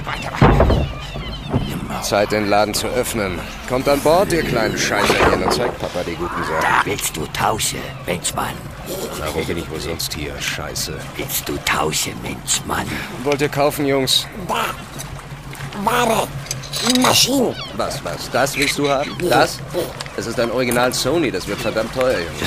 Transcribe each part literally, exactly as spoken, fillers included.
Zeit, den Laden zu öffnen. Kommt an Bord, ihr kleinen Scheißerchen, und zeigt Papa die guten Sachen. Da willst du tauschen, Menschmann. Warum bin ich wohl sonst hier? Scheiße. Willst du tauschen, Menschmann? Wollt ihr kaufen, Jungs? Da. Ware. Maschinen. Was, was? Das willst du haben? Das? Es ist ein Original Sony, das wird verdammt teuer, Jungs.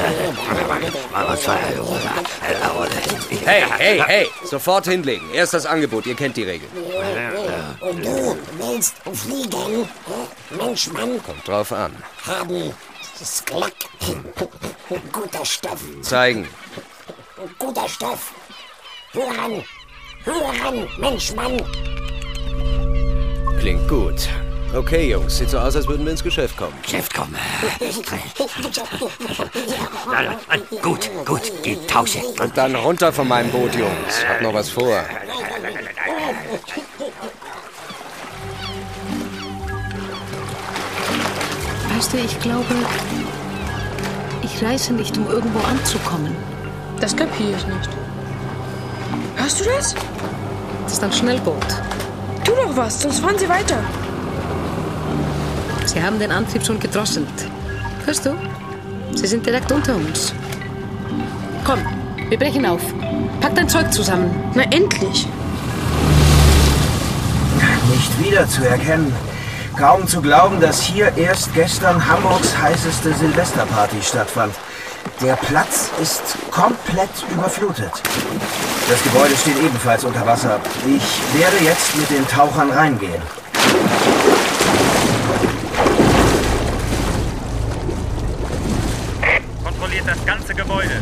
Hey, hey, hey! Sofort hinlegen. Erst das Angebot, ihr kennt die Regeln. Und du willst fliegen? Menschmann. Kommt drauf an. Haben Sklack. Guter Stoff. Zeigen. Guter Stoff. Hören. Hören, Menschmann. Klingt gut. Okay, Jungs, sieht so aus, als würden wir ins Geschäft kommen. Geschäft kommen. Gut, gut, geh tauschen. Und dann runter von meinem Boot, Jungs. Hab noch was vor. Weißt du, ich glaube, ich reise nicht, um irgendwo anzukommen. Das kapiere ich nicht. Hörst du das? Das ist ein Schnellboot. Tu doch was, sonst fahren sie weiter. Sie haben den Antrieb schon gedrosselt. Hörst du? Sie sind direkt unter uns. Komm, wir brechen auf. Pack dein Zeug zusammen. Na endlich. Nicht wiederzuerkennen. Kaum zu glauben, dass hier erst gestern Hamburgs heißeste Silvesterparty stattfand. Der Platz ist komplett überflutet. Das Gebäude steht ebenfalls unter Wasser. Ich werde jetzt mit den Tauchern reingehen. Kontrolliert das ganze Gebäude.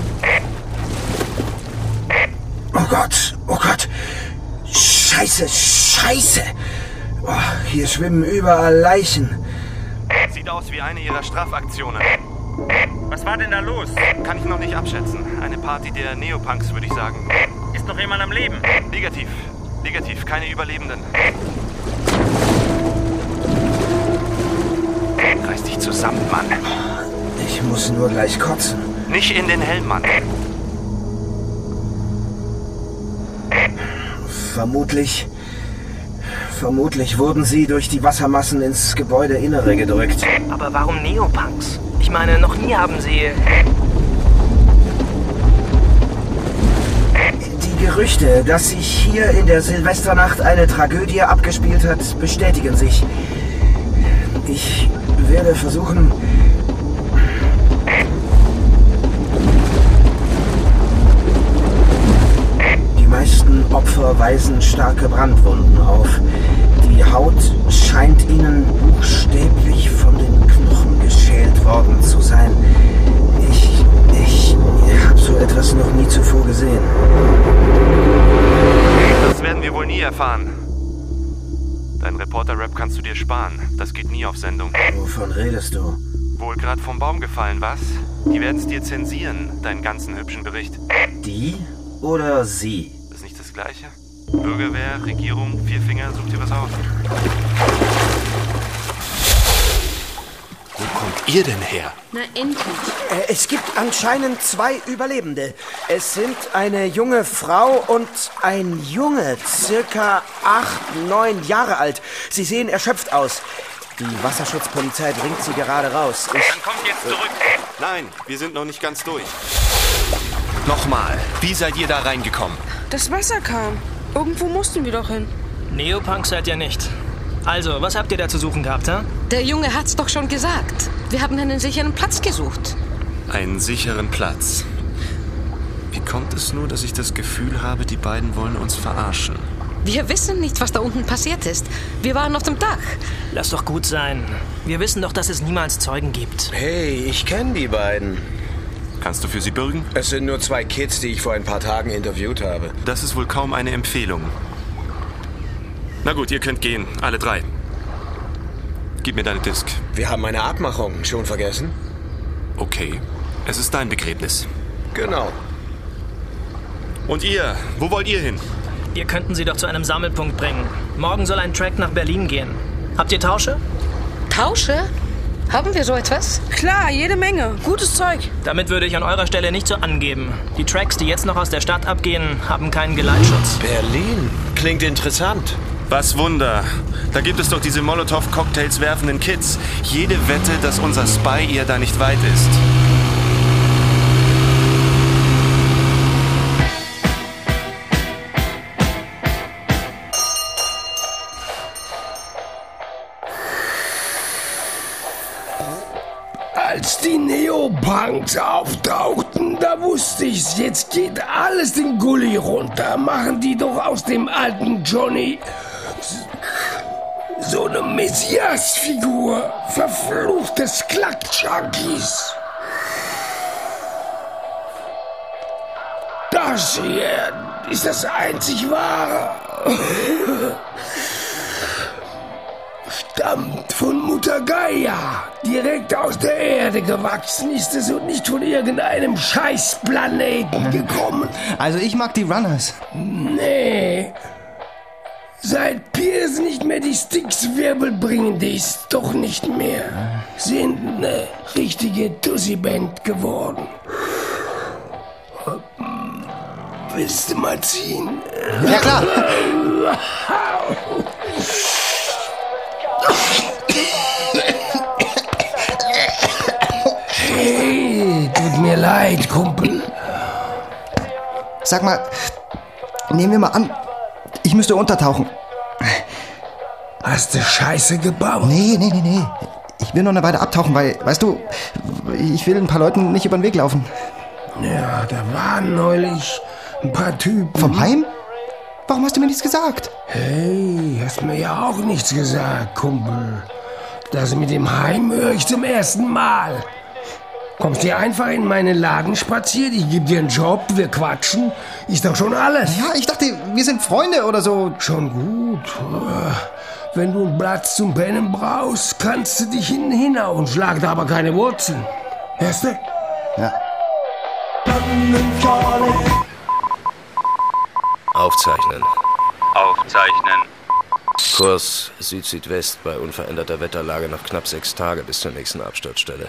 Oh Gott, oh Gott. Scheiße, Scheiße. Oh, hier schwimmen überall Leichen. Sieht aus wie eine ihrer Strafaktionen. Was war denn da los? Kann ich noch nicht abschätzen. Eine Party der Neopunks, würde ich sagen. Ist noch jemand am Leben? Negativ. Negativ. Keine Überlebenden. Reiß dich zusammen, Mann. Ich muss nur gleich kotzen. Nicht in den Helm, Mann. Vermutlich... Vermutlich wurden sie durch die Wassermassen ins Gebäudeinnere gedrückt. Aber warum Neopunks? Ich meine, noch nie haben sie... Die Gerüchte, dass sich hier in der Silvesternacht eine Tragödie abgespielt hat, bestätigen sich. Ich werde versuchen... Die meisten Opfer weisen starke Brandwunden auf. Die Haut scheint ihnen buchstäblich von den Knochen geschält worden zu sein. Ich, ich habe so etwas noch nie zuvor gesehen. Das werden wir wohl nie erfahren. Dein Reporter-Rap kannst du dir sparen. Das geht nie auf Sendung. Wovon redest du? Wohl gerade vom Baum gefallen, was? Die werden es dir zensieren, deinen ganzen hübschen Bericht. Die oder sie? Ist nicht das Gleiche? Bürgerwehr, Regierung, vier Finger, such dir was aus. Wo kommt ihr denn her? Na, endlich. Äh, es gibt anscheinend zwei Überlebende. Es sind eine junge Frau und ein Junge, circa acht, neun Jahre alt. Sie sehen erschöpft aus. Die Wasserschutzpolizei bringt sie gerade raus. Ich... Dann kommt jetzt zurück. Nein, wir sind noch nicht ganz durch. Nochmal, wie seid ihr da reingekommen? Das Wasser kam. Irgendwo mussten wir doch hin. Neopunks seid ihr nicht. Also, was habt ihr da zu suchen gehabt, ha? Der Junge hat's doch schon gesagt. Wir haben einen sicheren Platz gesucht. Einen sicheren Platz. Wie kommt es nur, dass ich das Gefühl habe, die beiden wollen uns verarschen? Wir wissen nicht, was da unten passiert ist. Wir waren auf dem Dach. Lass doch gut sein. Wir wissen doch, dass es niemals Zeugen gibt. Hey, ich kenne die beiden. Kannst du für sie bürgen? Es sind nur zwei Kids, die ich vor ein paar Tagen interviewt habe. Das ist wohl kaum eine Empfehlung. Na gut, ihr könnt gehen, alle drei. Gib mir deine Disk. Wir haben eine Abmachung. Schon vergessen? Okay, es ist dein Begräbnis. Genau. Und ihr, wo wollt ihr hin? Wir könnten sie doch zu einem Sammelpunkt bringen. Morgen soll ein Track nach Berlin gehen. Habt ihr Tausche? Tausche? Haben wir so etwas? Klar, jede Menge. Gutes Zeug. Damit würde ich an eurer Stelle nicht so angeben. Die Tracks, die jetzt noch aus der Stadt abgehen, haben keinen Geleitschutz. Berlin? Klingt interessant. Was Wunder. Da gibt es doch diese Molotow-Cocktails werfenden Kids. Jede Wette, dass unser Spy ihr da nicht weit ist. Als die Neopunks auftauchten, da wusste ich's, jetzt geht alles den Gully runter. Machen die doch aus dem alten Johnny so eine Messias-Figur. Verfluchtes Klack-Junkies. Das hier ist das einzig Wahre. Stammt von Mutter Gaia. Direkt aus der Erde gewachsen ist es und nicht von irgendeinem Scheißplaneten gekommen. Also ich mag die Runners. Nee. Seit Pierce nicht mehr die Sticks Wirbel bringen, die ist doch nicht mehr. Sind eine richtige Tussi-Band geworden. Willst du mal ziehen? Ja, klar. Hey, tut mir leid, Kumpel. Sag mal, nehmen wir mal an, ich müsste untertauchen. Hast du Scheiße gebaut? Nee, nee, nee, nee. Ich will noch eine Weile abtauchen, weil, weißt du, ich will ein paar Leuten nicht über den Weg laufen. Ja, da waren neulich ein paar Typen. Vom Heim? Warum hast du mir nichts gesagt? Hey, hast mir ja auch nichts gesagt, Kumpel. Das mit dem Heim höre ich zum ersten Mal. Kommst dir einfach in meinen Laden spaziert, ich gebe dir einen Job, wir quatschen. Ist doch schon alles. Ja, ich dachte, wir sind Freunde oder so. Schon gut. Wenn du einen Platz zum Pennen brauchst, kannst du dich hinten hinhauen. Schlag da aber keine Wurzeln. Hörst du? Ja. Aufzeichnen. Aufzeichnen. Kurs Süd-Südwest bei unveränderter Wetterlage noch knapp sechs Tage bis zur nächsten Absturzstelle.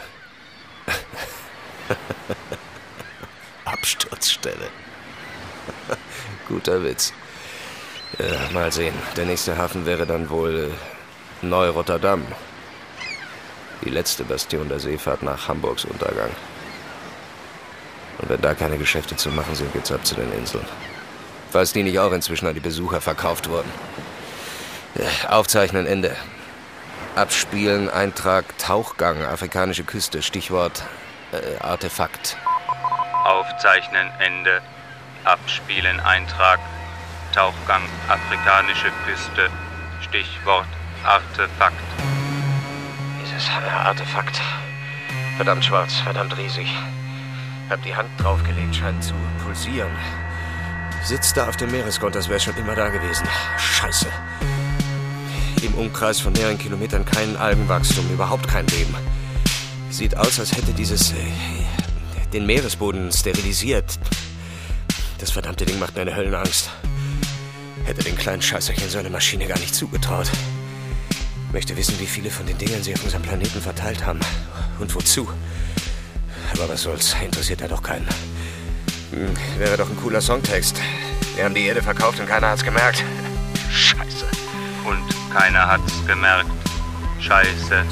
Absturzstelle. Guter Witz. Ja, mal sehen. Der nächste Hafen wäre dann wohl äh, Neu-Rotterdam. Die letzte Bastion der Seefahrt nach Hamburgs Untergang. Und wenn da keine Geschäfte zu machen sind, geht's ab zu den Inseln. Falls die nicht auch inzwischen an die Besucher verkauft wurden. Ja, Aufzeichnen, Ende. Abspielen, Eintrag, Tauchgang, afrikanische Küste, Stichwort äh, Artefakt. Aufzeichnen, Ende. Abspielen, Eintrag, Tauchgang, afrikanische Küste, Stichwort Artefakt. Dieses Artefakt. Verdammt schwarz, verdammt riesig. Hab die Hand draufgelegt, scheint zu pulsieren. Sitzt da auf dem Meeresgrund, das wäre schon immer da gewesen. Scheiße. Im Umkreis von mehreren Kilometern kein Algenwachstum, überhaupt kein Leben. Sieht aus, als hätte dieses... Äh, den Meeresboden sterilisiert. Das verdammte Ding macht mir eine Höllenangst. Hätte den kleinen Scheißerchen so eine Maschine gar nicht zugetraut. Möchte wissen, wie viele von den Dingern sie auf unserem Planeten verteilt haben. Und wozu. Aber was soll's, interessiert ja doch keinen. Hm, wäre doch ein cooler Songtext. Wir haben die Erde verkauft und keiner hat's gemerkt. Scheiße. Und keiner hat's gemerkt. Scheiße.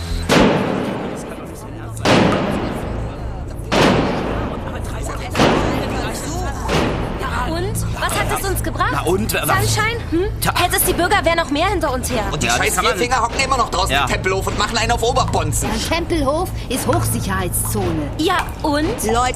Und? Was hat es uns gebracht? Na und? Sunshine? Hm? Hätte es die Bürger, wäre noch mehr hinter uns her. Und die ja, scheiß Vierfinger hocken immer noch draußen ja. im Tempelhof und machen einen auf Oberbonzen. Der Tempelhof ist Hochsicherheitszone. Ja, und? Leute,